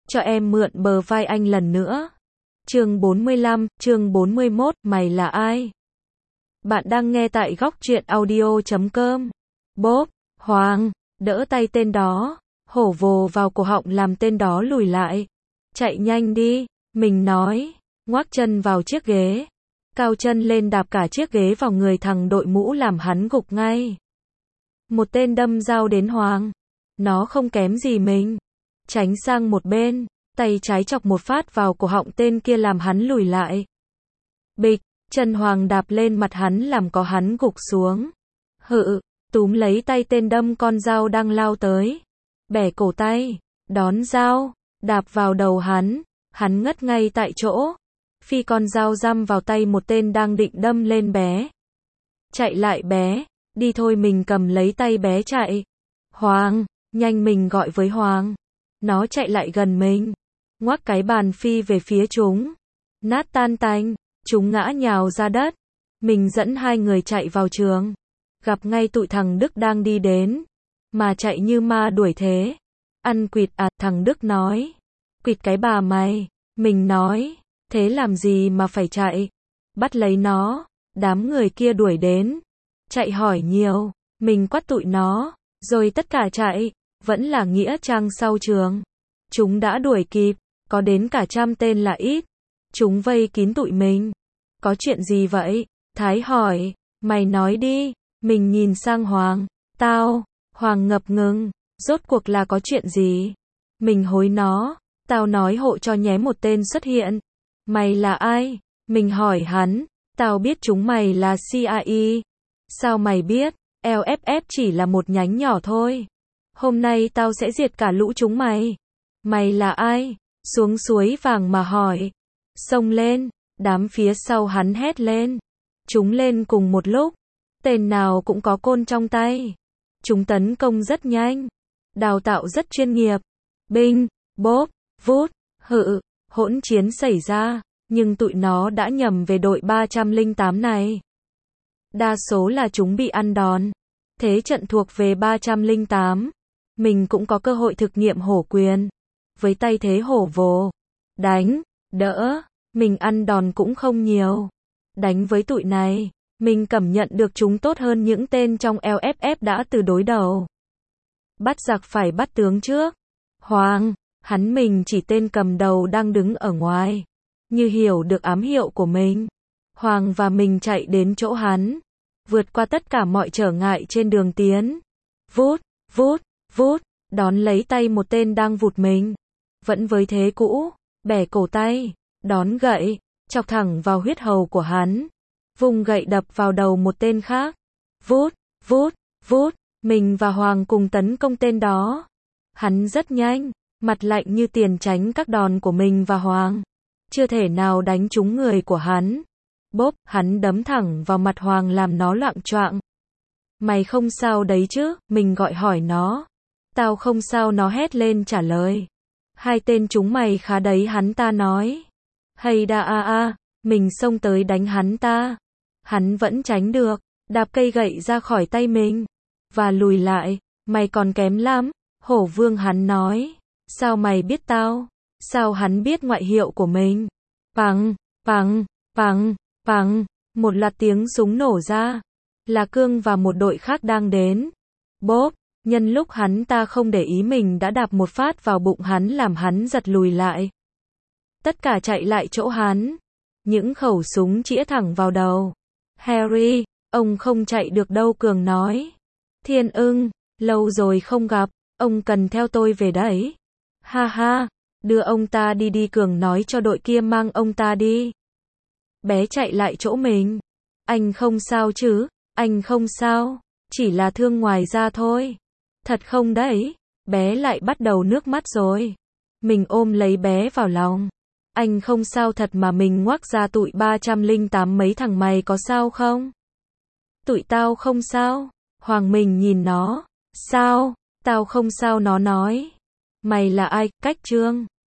cho em mượn bờ vai anh lần nữa. Chương 45, chương 41, mày là ai? Bạn đang nghe tại góc truyện audio.com. Bốp, Hoàng, đỡ tay tên đó, hổ vồ vào cổ họng làm tên đó lùi lại. Chạy nhanh đi, mình nói, ngoác chân vào chiếc ghế. Cao chân lên đạp cả chiếc ghế vào người thằng đội mũ làm hắn gục ngay. Một tên đâm dao đến Hoàng. Nó không kém gì mình. Tránh sang một bên, tay trái chọc một phát vào cổ họng tên kia làm hắn lùi lại. Bịch, chân Hoàng đạp lên mặt hắn làm có hắn gục xuống. Túm lấy tay tên đâm con dao đang lao tới. Bẻ cổ tay, đón dao, đạp vào đầu hắn ngất ngay tại chỗ. Phi con dao giăm vào tay một tên đang định đâm lên bé. Chạy lại bé, đi thôi mình cầm lấy tay bé chạy. Hoàng, nhanh mình gọi với Hoàng. Nó chạy lại gần mình, ngoắc cái bàn phi về phía chúng. Nát tan tành, chúng ngã nhào ra đất. Mình dẫn hai người chạy vào trường. Gặp ngay tụi thằng Đức đang đi đến. Mà chạy như ma đuổi thế. Ăn quỵt à, thằng Đức nói. Quỵt cái bà mày. Mình nói, thế làm gì mà phải chạy. Bắt lấy nó. Đám người kia đuổi đến. Chạy hỏi nhiều. Mình quát tụi nó. Rồi tất cả chạy. Vẫn là nghĩa trang sau trường. Chúng đã đuổi kịp. Có đến cả 100 tên là ít. Chúng vây kín tụi mình. Có chuyện gì vậy? Thái hỏi. Mày nói đi. Mình nhìn sang Hoàng. Tao. Hoàng ngập ngừng. Rốt cuộc là có chuyện gì? Mình hối nó. Tao nói hộ cho nhé một tên xuất hiện. Mày là ai? Mình hỏi hắn. Tao biết chúng mày là CIA. Sao mày biết? LFF chỉ là một nhánh nhỏ thôi. Hôm nay tao sẽ diệt cả lũ chúng mày. Mày là ai? Xuống suối vàng mà hỏi. Xông lên. Đám phía sau hắn hét lên. Chúng lên cùng một lúc. Tên nào cũng có côn trong tay. Chúng tấn công rất nhanh. Đào tạo rất chuyên nghiệp. Binh, bốp, vút, hỗn chiến xảy ra. Nhưng tụi nó đã nhầm về đội 308 này. Đa số là chúng bị ăn đòn. Thế trận thuộc về 308. Mình cũng có cơ hội thực nghiệm hổ quyền. Với tay thế hổ vồ. Đánh, đỡ. Mình ăn đòn cũng không nhiều. Đánh với tụi này. Mình cảm nhận được chúng tốt hơn những tên trong LFF đã từ đối đầu. Bắt giặc phải bắt tướng trước. Hoàng, hắn mình chỉ tên cầm đầu đang đứng ở ngoài. Như hiểu được ám hiệu của mình. Hoàng và mình chạy đến chỗ hắn. Vượt qua tất cả mọi trở ngại trên đường tiến. Vút, vút, vút, đón lấy tay một tên đang vụt mình. Vẫn với thế cũ, bẻ cổ tay, đón gậy, chọc thẳng vào huyết hầu của hắn. Vùng gậy đập vào đầu một tên khác. Vút, vút, vút, mình và Hoàng cùng tấn công tên đó. Hắn rất nhanh, mặt lạnh như tiền tránh các đòn của mình và Hoàng. Chưa thể nào đánh trúng người của hắn. Bốp, hắn đấm thẳng vào mặt Hoàng làm nó loạng choạng. Mày không sao đấy chứ? Mình gọi hỏi nó. Tao không sao, nó hét lên trả lời. Hai tên chúng mày khá đấy, hắn ta nói. Hay đa mình xông tới đánh hắn ta. Hắn vẫn tránh được, đạp cây gậy ra khỏi tay mình. Và lùi lại, mày còn kém lắm. Hổ vương hắn nói. Sao mày biết tao? Sao hắn biết ngoại hiệu của mình? Pằng, pằng, pằng, pằng. Một loạt tiếng súng nổ ra. Là Cương và một đội khác đang đến. Bốp, nhân lúc hắn ta không để ý mình đã đạp một phát vào bụng hắn làm hắn giật lùi lại. Tất cả chạy lại chỗ hắn. Những khẩu súng chĩa thẳng vào đầu. Harry, ông không chạy được đâu, Cường nói. Thiên ưng, lâu rồi không gặp, ông cần theo tôi về đấy. Ha ha, đưa ông ta đi, Cường nói cho đội kia mang ông ta đi. Bé chạy lại chỗ mình. Anh không sao chứ? Anh không sao, chỉ là thương ngoài da thôi. Thật không đấy? Bé lại bắt đầu nước mắt rồi. Mình ôm lấy bé vào lòng. Anh không sao thật mà. Mình ngoác ra tụi 308 mấy thằng mày có sao không? Tụi tao không sao. Hoàng mình nhìn nó. Sao? Tao không sao, nó nói. Mày là ai? Cách Trương.